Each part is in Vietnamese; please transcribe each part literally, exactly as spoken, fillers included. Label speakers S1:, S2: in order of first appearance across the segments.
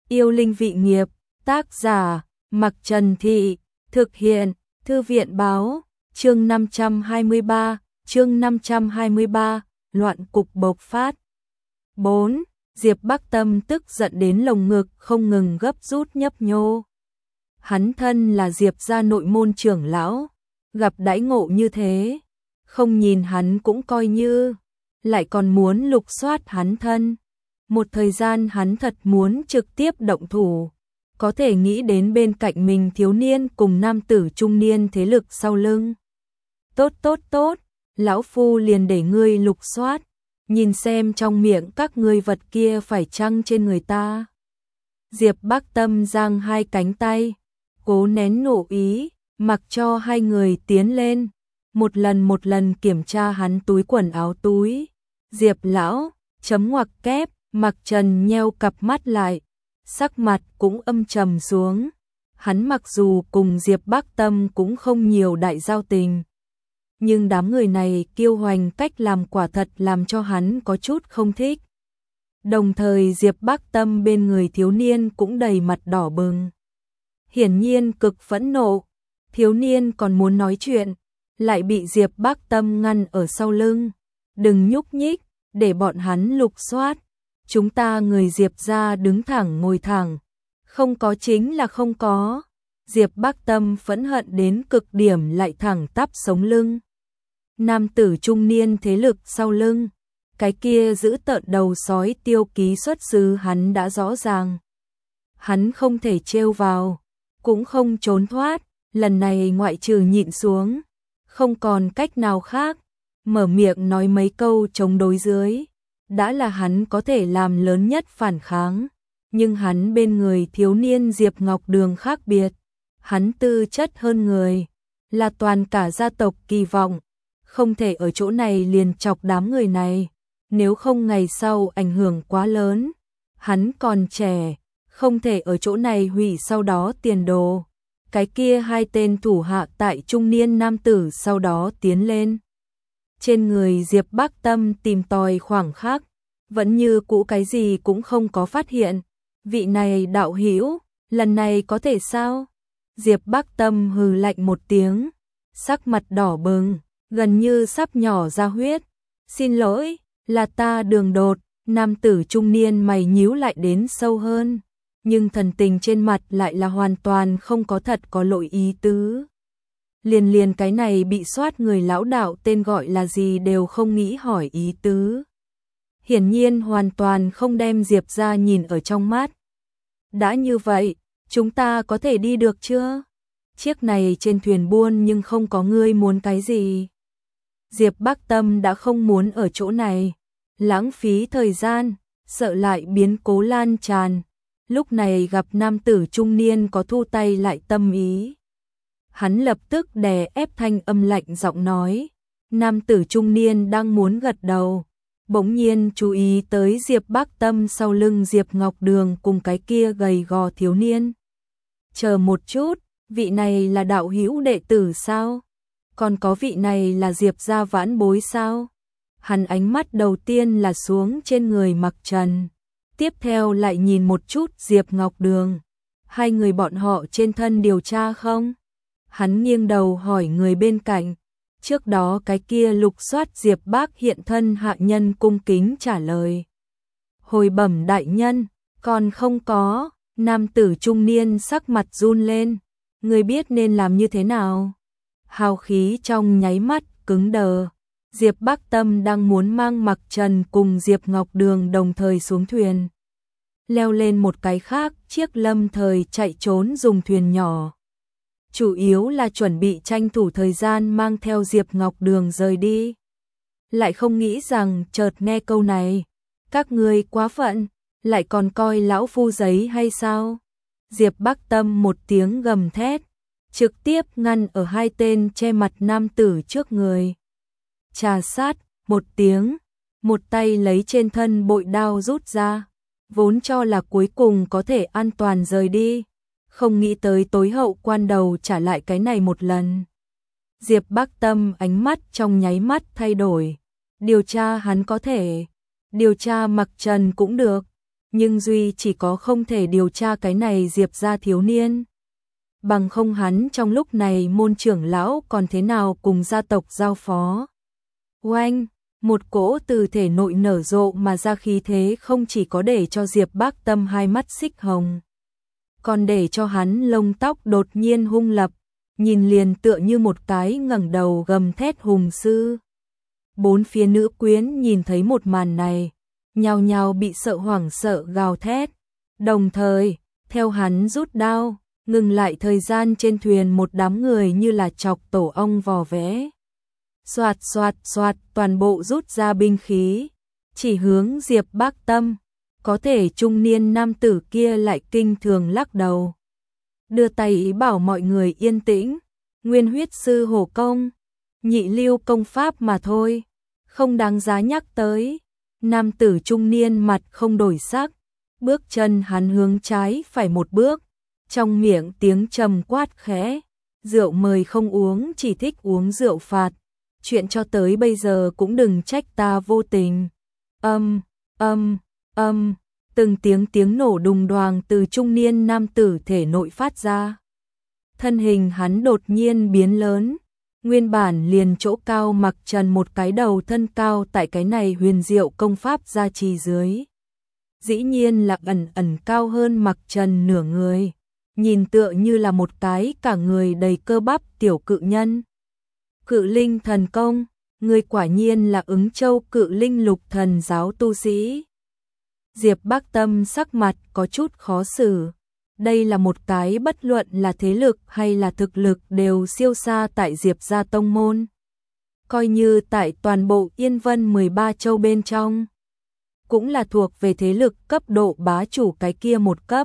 S1: Yêu linh vị nghiệp, tác giả, Mặc Trần Thị, thực hiện, Thư viện báo, chương năm trăm hai mươi ba, chương năm trăm hai mươi ba, loạn cục bộc phát. bốn. Diệp Bắc Tâm tức giận đến lồng ngực không ngừng gấp rút nhấp nhô. Hắn thân là Diệp gia nội môn trưởng lão, gặp đãi ngộ như thế, không nhìn hắn cũng coi như, lại còn muốn lục soát hắn thân. Một thời gian hắn thật muốn trực tiếp động thủ, có thể nghĩ đến bên cạnh mình thiếu niên cùng nam tử trung niên thế lực sau lưng. Tốt tốt tốt, lão phu liền để ngươi lục soát, nhìn xem trong miệng các ngươi vật kia phải chăng trên người ta. Diệp Bắc Tâm giang hai cánh tay, cố nén nộ ý, mặc cho hai người tiến lên, một lần một lần kiểm tra hắn túi quần áo túi. Diệp lão, chấm ngoặc kép, Mặc Trần nheo cặp mắt lại, sắc mặt cũng âm trầm xuống. Hắn mặc dù cùng Diệp Bắc Tâm cũng không nhiều đại giao tình, nhưng đám người này kiêu hoành cách làm quả thật làm cho hắn có chút không thích. Đồng thời Diệp Bắc Tâm bên người thiếu niên cũng đầy mặt đỏ bừng, hiển nhiên cực phẫn nộ. Thiếu niên còn muốn nói chuyện, lại bị Diệp Bắc Tâm ngăn ở sau lưng. Đừng nhúc nhích, để bọn hắn lục soát. Chúng ta người Diệp gia đứng thẳng ngồi thẳng, không có chính là không có. Diệp Bắc Tâm phẫn hận đến cực điểm lại thẳng tắp sống lưng. Nam tử trung niên thế lực sau lưng, cái kia giữ tợn đầu sói tiêu ký xuất xứ hắn đã rõ ràng. Hắn không thể trêu vào, cũng không trốn thoát, lần này ngoại trừ nhịn xuống, không còn cách nào khác, mở miệng nói mấy câu chống đối dưới, đã là hắn có thể làm lớn nhất phản kháng. Nhưng hắn bên người thiếu niên Diệp Ngọc Đường khác biệt, hắn tư chất hơn người, là toàn cả gia tộc kỳ vọng, không thể ở chỗ này liền chọc đám người này, nếu không ngày sau ảnh hưởng quá lớn. Hắn còn trẻ, không thể ở chỗ này hủy sau đó tiền đồ. Cái kia hai tên thủ hạ tại trung niên nam tử sau đó tiến lên. Trên người Diệp Bắc Tâm tìm tòi khoảng khắc, vẫn như cũ cái gì cũng không có phát hiện. Vị này đạo hữu, lần này có thể sao? Diệp Bắc Tâm hừ lạnh một tiếng, sắc mặt đỏ bừng, gần như sắp nhỏ ra huyết. Xin lỗi, là ta đường đột. Nam tử trung niên mày nhíu lại đến sâu hơn, nhưng thần tình trên mặt lại là hoàn toàn không có thật có lỗi ý tứ. Liền liền cái này bị soát người lão đạo tên gọi là gì đều không nghĩ hỏi ý tứ. Hiển nhiên hoàn toàn không đem Diệp ra nhìn ở trong mắt. Đã như vậy, chúng ta có thể đi được chưa? Chiếc này trên thuyền buôn nhưng không có ngươi muốn cái gì. Diệp Bắc Tâm đã không muốn ở chỗ này lãng phí thời gian, sợ lại biến cố lan tràn. Lúc này gặp nam tử trung niên có thu tay lại tâm ý, hắn lập tức đè ép thanh âm lạnh giọng nói. Nam tử trung niên đang muốn gật đầu, bỗng nhiên chú ý tới Diệp Bắc Tâm sau lưng Diệp Ngọc Đường cùng cái kia gầy gò thiếu niên. Chờ một chút, vị này là đạo hữu đệ tử sao? Còn có vị này là Diệp gia vãn bối sao? Hắn ánh mắt đầu tiên là xuống trên người Mặc Trần, tiếp theo lại nhìn một chút Diệp Ngọc Đường. Hai người bọn họ trên thân điều tra không? Hắn nghiêng đầu hỏi người bên cạnh. Trước đó cái kia lục soát Diệp Bác hiện thân hạ nhân cung kính trả lời. Hồi bẩm đại nhân, còn không có. Nam tử trung niên sắc mặt run lên. Người biết nên làm như thế nào? Hào khí trong nháy mắt cứng đờ. Diệp Bắc Tâm đang muốn mang Mặc Trần cùng Diệp Ngọc Đường đồng thời xuống thuyền, leo lên một cái khác chiếc lâm thời chạy trốn dùng thuyền nhỏ. Chủ yếu là chuẩn bị tranh thủ thời gian mang theo Diệp Ngọc Đường rời đi. Lại không nghĩ rằng chợt nghe câu này, các ngươi quá phận, lại còn coi lão phu giấy hay sao? Diệp Bắc Tâm một tiếng gầm thét, trực tiếp ngăn ở hai tên che mặt nam tử trước người. Trà sát, một tiếng, một tay lấy trên thân bội đao rút ra, vốn cho là cuối cùng có thể an toàn rời đi, không nghĩ tới tối hậu quan đầu trả lại cái này một lần. Diệp Bắc Tâm ánh mắt trong nháy mắt thay đổi, điều tra hắn có thể, điều tra Mặc Trần cũng được, nhưng duy chỉ có không thể điều tra cái này Diệp gia thiếu niên. Bằng không hắn trong lúc này môn trưởng lão còn thế nào cùng gia tộc giao phó. Oanh, một cỗ từ thể nội nở rộ mà ra khí thế không chỉ có để cho Diệp Bác Tâm hai mắt xích hồng, còn để cho hắn lông tóc đột nhiên hung lập, nhìn liền tựa như một cái ngẩng đầu gầm thét hùng sư. Bốn phía nữ quyến nhìn thấy một màn này, nhao nhao bị sợ hoảng sợ gào thét, đồng thời, theo hắn rút đao, ngừng lại thời gian trên thuyền một đám người như là chọc tổ ong vò vẽ. Soạt soạt soạt toàn bộ rút ra binh khí, chỉ hướng Diệp Bác Tâm, có thể trung niên nam tử kia lại kinh thường lắc đầu. Đưa tay ý bảo mọi người yên tĩnh, nguyên huyết sư hổ công, nhị lưu công pháp mà thôi, không đáng giá nhắc tới. Nam tử trung niên mặt không đổi sắc, bước chân hắn hướng trái phải một bước, trong miệng tiếng trầm quát khẽ, rượu mời không uống chỉ thích uống rượu phạt, chuyện cho tới bây giờ cũng đừng trách ta vô tình. Âm, âm, âm, từng tiếng tiếng nổ đùng đoàng từ trung niên nam tử thể nội phát ra. Thân hình hắn đột nhiên biến lớn, nguyên bản liền chỗ cao mặc trần một cái đầu thân cao tại cái này huyền diệu công pháp gia trì dưới. Dĩ nhiên là ẩn ẩn cao hơn mặc trần nửa người, nhìn tựa như là một cái cả người đầy cơ bắp tiểu cự nhân. Cự linh thần công, người quả nhiên là Ứng Châu Cự Linh Lục Thần giáo tu sĩ. Diệp Bác Tâm sắc mặt có chút khó xử. Đây là một cái bất luận là thế lực hay là thực lực đều siêu xa tại Diệp gia tông môn. Coi như tại toàn bộ Yên Vân mười ba châu bên trong, cũng là thuộc về thế lực cấp độ bá chủ cái kia một cấp.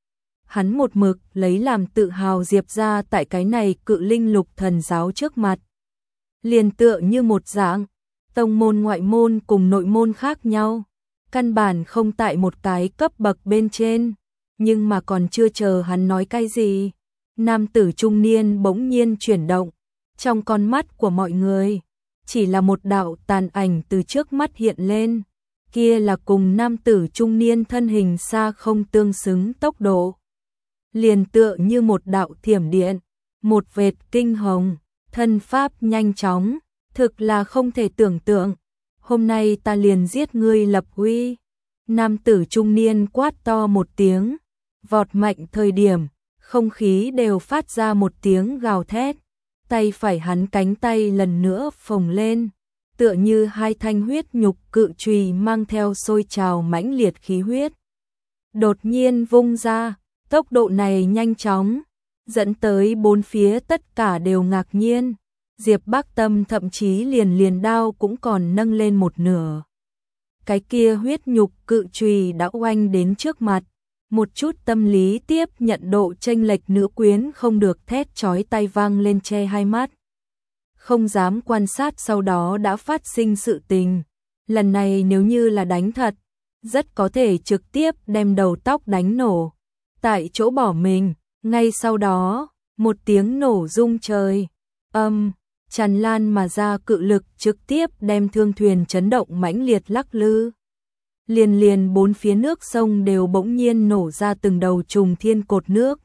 S1: Hắn một mực lấy làm tự hào Diệp gia tại cái này Cự Linh Lục Thần giáo trước mặt. Liền tựa như một dạng, tông môn ngoại môn cùng nội môn khác nhau, căn bản không tại một cái cấp bậc bên trên. Nhưng mà còn chưa chờ hắn nói cái gì, nam tử trung niên bỗng nhiên chuyển động, trong con mắt của mọi người, chỉ là một đạo tàn ảnh từ trước mắt hiện lên, kia là cùng nam tử trung niên thân hình xa không tương xứng tốc độ. Liền tựa như một đạo thiểm điện, một vệt kinh hồng, thân pháp nhanh chóng, thực là không thể tưởng tượng. Hôm nay ta liền giết ngươi lập uy. Nam tử trung niên quát to một tiếng, vọt mạnh thời điểm, không khí đều phát ra một tiếng gào thét, tay phải hắn cánh tay lần nữa phồng lên, tựa như hai thanh huyết nhục cự chùy mang theo sôi trào mãnh liệt khí huyết. Đột nhiên vung ra, tốc độ này nhanh chóng, dẫn tới bốn phía tất cả đều ngạc nhiên. Diệp Bác Tâm thậm chí liền liền đao cũng còn nâng lên một nửa. Cái kia huyết nhục cự chùy đã oanh đến trước mặt, một chút tâm lý tiếp nhận độ chênh lệch nữ quyến không được thét chói tai vang lên che hai mắt. Không dám quan sát sau đó đã phát sinh sự tình, lần này nếu như là đánh thật, rất có thể trực tiếp đem đầu tóc đánh nổ, tại chỗ bỏ mình. Ngay sau đó, một tiếng nổ rung trời, âm, tràn lan mà ra cự lực trực tiếp đem thương thuyền chấn động mãnh liệt lắc lư. Liền liền bốn phía nước sông đều bỗng nhiên nổ ra từng đầu trùng thiên cột nước.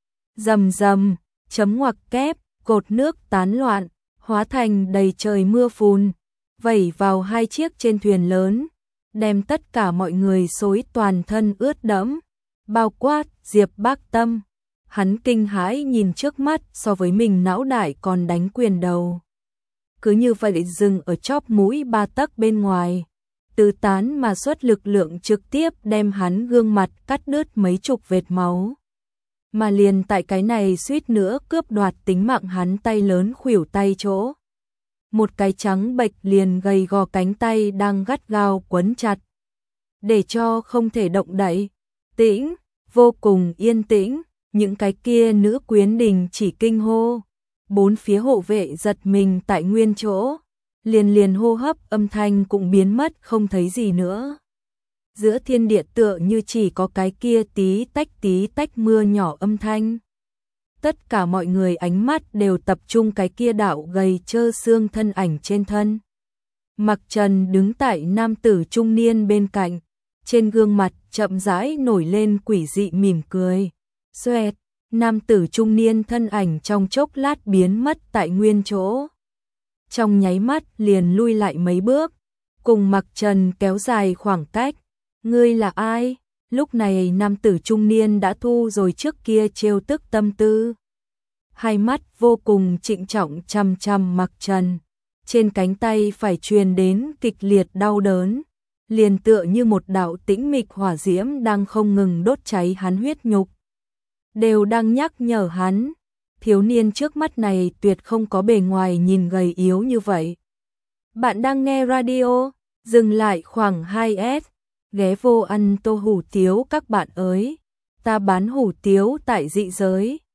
S1: Rầm rầm, chấm ngoặc kép, cột nước tán loạn, hóa thành đầy trời mưa phùn, vẩy vào hai chiếc trên thuyền lớn, đem tất cả mọi người xối toàn thân ướt đẫm, bao quát Diệp Bác Tâm. Hắn kinh hãi nhìn trước mắt so với mình não đại còn đánh quyền đầu. Cứ như vậy dừng ở chóp mũi ba tấc bên ngoài, từ tán mà xuất lực lượng trực tiếp đem hắn gương mặt cắt đứt mấy chục vệt máu. Mà liền tại cái này suýt nữa cướp đoạt tính mạng hắn tay lớn khuỷu tay chỗ. Một cái trắng bệch liền gầy gò cánh tay đang gắt gao quấn chặt, để cho không thể động đậy. Tĩnh, vô cùng yên tĩnh, những cái kia nữ quyến đình chỉ kinh hô. Bốn phía hộ vệ giật mình tại nguyên chỗ, liền liền hô hấp âm thanh cũng biến mất không thấy gì nữa. Giữa thiên địa tựa như chỉ có cái kia tí tách tí tách mưa nhỏ âm thanh. Tất cả mọi người ánh mắt đều tập trung cái kia đạo gầy trơ xương thân ảnh trên thân. Mặc Trần đứng tại nam tử trung niên bên cạnh, trên gương mặt chậm rãi nổi lên quỷ dị mỉm cười. Xoẹt, nam tử trung niên thân ảnh trong chốc lát biến mất tại nguyên chỗ. Trong nháy mắt liền lui lại mấy bước, cùng Mặc Trần kéo dài khoảng cách. Ngươi là ai? Lúc này nam tử trung niên đã thu rồi trước kia trêu tức tâm tư. Hai mắt vô cùng trịnh trọng chăm chăm Mặc Trần. Trên cánh tay phải truyền đến kịch liệt đau đớn, liền tựa như một đạo tĩnh mịch hỏa diễm đang không ngừng đốt cháy hắn huyết nhục. Đều đang nhắc nhở hắn, thiếu niên trước mắt này tuyệt không có bề ngoài nhìn gầy yếu như vậy. Bạn đang nghe radio, dừng lại khoảng hai S, ghé vô ăn tô hủ tiếu các bạn ơi. Ta bán hủ tiếu tại dị giới.